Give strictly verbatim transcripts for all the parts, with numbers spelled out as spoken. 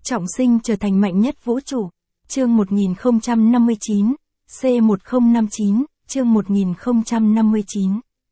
Trọng sinh trở thành mạnh nhất vũ trụ. Chương một nghìn không trăm năm mươi chín, C một không năm chín, chương một nghìn không trăm năm mươi chín.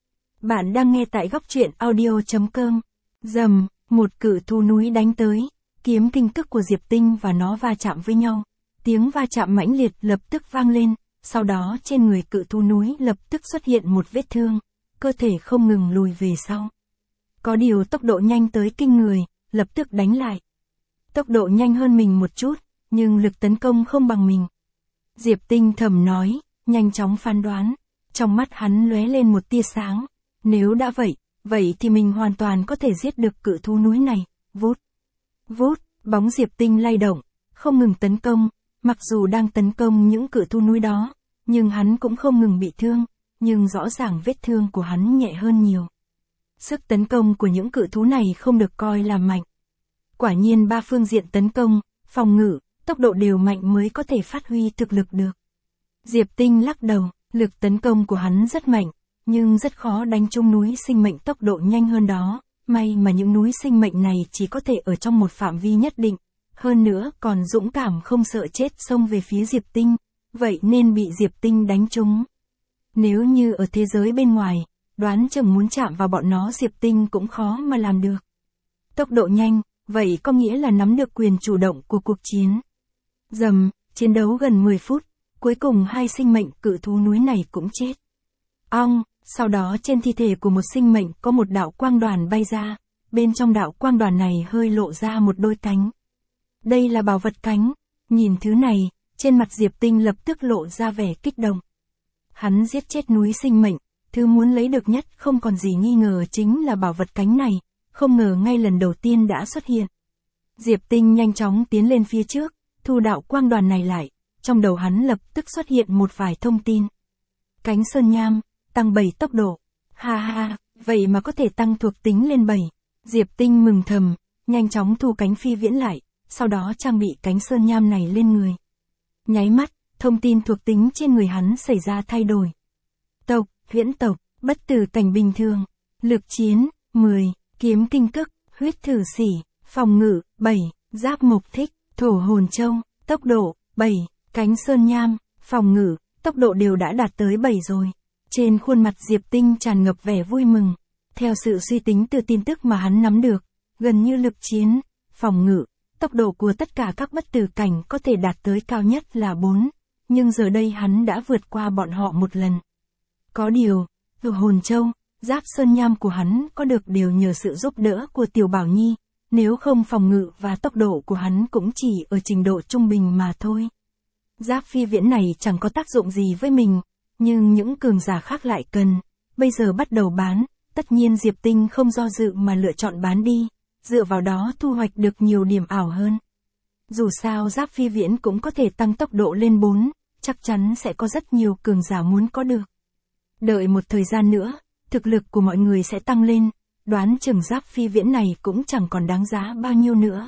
Bạn đang nghe tại góc truyện audio chấm com. Rầm, một cự thú núi đánh tới, kiếm kinh cức của Diệp Tinh và nó va chạm với nhau. Tiếng va chạm mãnh liệt lập tức vang lên, sau đó trên người cự thú núi lập tức xuất hiện một vết thương, cơ thể không ngừng lùi về sau. Có điều tốc độ nhanh tới kinh người, lập tức đánh lại. Tốc độ nhanh hơn mình một chút, nhưng lực tấn công không bằng mình. Diệp Tinh thầm nói, nhanh chóng phán đoán. Trong mắt hắn lóe lên một tia sáng. Nếu đã vậy, vậy thì mình hoàn toàn có thể giết được cự thú núi này. Vút, vút, bóng Diệp Tinh lay động, không ngừng tấn công. Mặc dù đang tấn công những cự thú núi đó, nhưng hắn cũng không ngừng bị thương. Nhưng rõ ràng vết thương của hắn nhẹ hơn nhiều. Sức tấn công của những cự thú này không được coi là mạnh. Quả nhiên ba phương diện tấn công, phòng ngự, tốc độ đều mạnh mới có thể phát huy thực lực được. Diệp Tinh lắc đầu, lực tấn công của hắn rất mạnh, nhưng rất khó đánh trúng núi sinh mệnh tốc độ nhanh hơn đó. May mà những núi sinh mệnh này chỉ có thể ở trong một phạm vi nhất định. Hơn nữa còn dũng cảm không sợ chết xông về phía Diệp Tinh, vậy nên bị Diệp Tinh đánh trúng. Nếu như ở thế giới bên ngoài, đoán chừng muốn chạm vào bọn nó Diệp Tinh cũng khó mà làm được. Tốc độ nhanh, vậy có nghĩa là nắm được quyền chủ động của cuộc chiến. Rầm, chiến đấu gần mười phút, cuối cùng hai sinh mệnh cự thú núi này cũng chết. Ong, sau đó trên thi thể của một sinh mệnh có một đạo quang đoàn bay ra, bên trong đạo quang đoàn này hơi lộ ra một đôi cánh. Đây là bảo vật cánh, nhìn thứ này, trên mặt Diệp Tinh lập tức lộ ra vẻ kích động. Hắn giết chết núi sinh mệnh, thứ muốn lấy được nhất không còn gì nghi ngờ chính là bảo vật cánh này, không ngờ ngay lần đầu tiên đã xuất hiện. Diệp Tinh nhanh chóng tiến lên phía trước, thu đạo quang đoàn này lại, trong đầu hắn lập tức xuất hiện một vài thông tin. Cánh sơn nham, tăng bảy tốc độ, ha ha, vậy mà có thể tăng thuộc tính lên bảy. Diệp Tinh mừng thầm, nhanh chóng thu cánh phi viễn lại, sau đó trang bị cánh sơn nham này lên người. Nháy mắt, thông tin thuộc tính trên người hắn xảy ra thay đổi. Tộc, viễn tộc, bất tử cảnh bình thường, lực chiến, mười, kiếm kinh cức, huyết thử sỉ, phòng ngự, bảy, giáp mộc thích, thổ hồn châu, tốc độ, bảy, cánh sơn nham, phòng ngự, tốc độ đều đã đạt tới bảy rồi. Trên khuôn mặt Diệp Tinh tràn ngập vẻ vui mừng. Theo sự suy tính từ tin tức mà hắn nắm được, gần như lực chiến, phòng ngự, tốc độ của tất cả các bất tử cảnh có thể đạt tới cao nhất là bốn, nhưng giờ đây hắn đã vượt qua bọn họ một lần. Có điều, thổ hồn châu, giáp sơn nham của hắn có được đều nhờ sự giúp đỡ của Tiểu Bảo Nhi, nếu không phòng ngự và tốc độ của hắn cũng chỉ ở trình độ trung bình mà thôi. Giáp phi viễn này chẳng có tác dụng gì với mình, nhưng những cường giả khác lại cần, bây giờ bắt đầu bán, tất nhiên Diệp Tinh không do dự mà lựa chọn bán đi, dựa vào đó thu hoạch được nhiều điểm ảo hơn. Dù sao giáp phi viễn cũng có thể tăng tốc độ lên bốn, chắc chắn sẽ có rất nhiều cường giả muốn có được. Đợi một thời gian nữa, thực lực của mọi người sẽ tăng lên, đoán chừng giáp phi viễn này cũng chẳng còn đáng giá bao nhiêu nữa.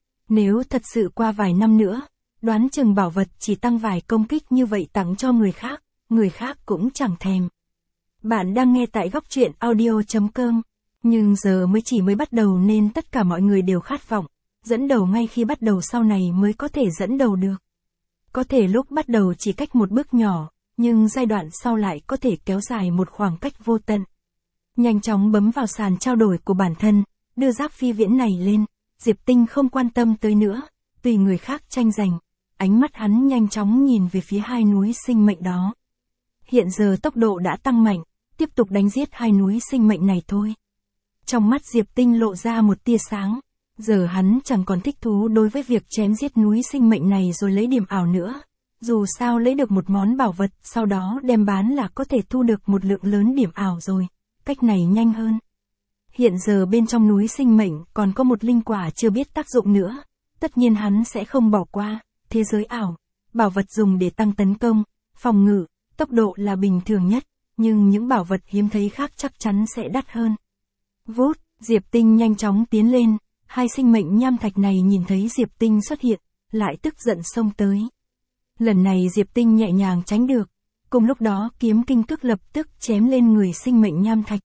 Nếu thật sự qua vài năm nữa, đoán chừng bảo vật chỉ tăng vài công kích như vậy tặng cho người khác, người khác cũng chẳng thèm. Bạn đang nghe tại góc truyện audio chấm com, nhưng giờ mới chỉ mới bắt đầu nên tất cả mọi người đều khát vọng, dẫn đầu ngay khi bắt đầu sau này mới có thể dẫn đầu được. Có thể lúc bắt đầu chỉ cách một bước nhỏ, nhưng giai đoạn sau lại có thể kéo dài một khoảng cách vô tận. Nhanh chóng bấm vào sàn trao đổi của bản thân, đưa giáp phi viễn này lên, Diệp Tinh không quan tâm tới nữa, tùy người khác tranh giành, ánh mắt hắn nhanh chóng nhìn về phía hai núi sinh mệnh đó. Hiện giờ tốc độ đã tăng mạnh, tiếp tục đánh giết hai núi sinh mệnh này thôi. Trong mắt Diệp Tinh lộ ra một tia sáng, giờ hắn chẳng còn thích thú đối với việc chém giết núi sinh mệnh này rồi lấy điểm ảo nữa. Dù sao lấy được một món bảo vật, sau đó đem bán là có thể thu được một lượng lớn điểm ảo rồi, cách này nhanh hơn. Hiện giờ bên trong núi sinh mệnh còn có một linh quả chưa biết tác dụng nữa, tất nhiên hắn sẽ không bỏ qua. Thế giới ảo, bảo vật dùng để tăng tấn công, phòng ngự, tốc độ là bình thường nhất, nhưng những bảo vật hiếm thấy khác chắc chắn sẽ đắt hơn. Vút, Diệp Tinh nhanh chóng tiến lên, hai sinh mệnh nham thạch này nhìn thấy Diệp Tinh xuất hiện, lại tức giận xông tới. Lần này Diệp Tinh nhẹ nhàng tránh được, cùng lúc đó kiếm kinh cức lập tức chém lên người sinh mệnh nham thạch.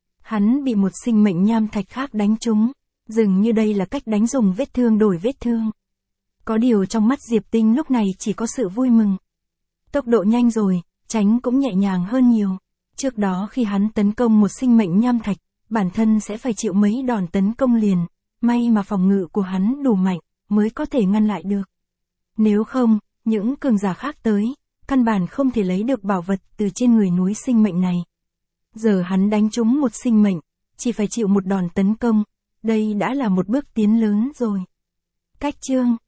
Hắn bị một sinh mệnh nham thạch khác đánh trúng, dường như đây là cách đánh dùng vết thương đổi vết thương. Có điều trong mắt Diệp Tinh lúc này chỉ có sự vui mừng. Tốc độ nhanh rồi, tránh cũng nhẹ nhàng hơn nhiều. Trước đó khi hắn tấn công một sinh mệnh nham thạch, bản thân sẽ phải chịu mấy đòn tấn công liền, may mà phòng ngự của hắn đủ mạnh, mới có thể ngăn lại được. Nếu không, những cường giả khác tới, căn bản không thể lấy được bảo vật từ trên người núi sinh mệnh này. Giờ hắn đánh trúng một sinh mệnh, chỉ phải chịu một đòn tấn công, đây đã là một bước tiến lớn rồi. Cách chương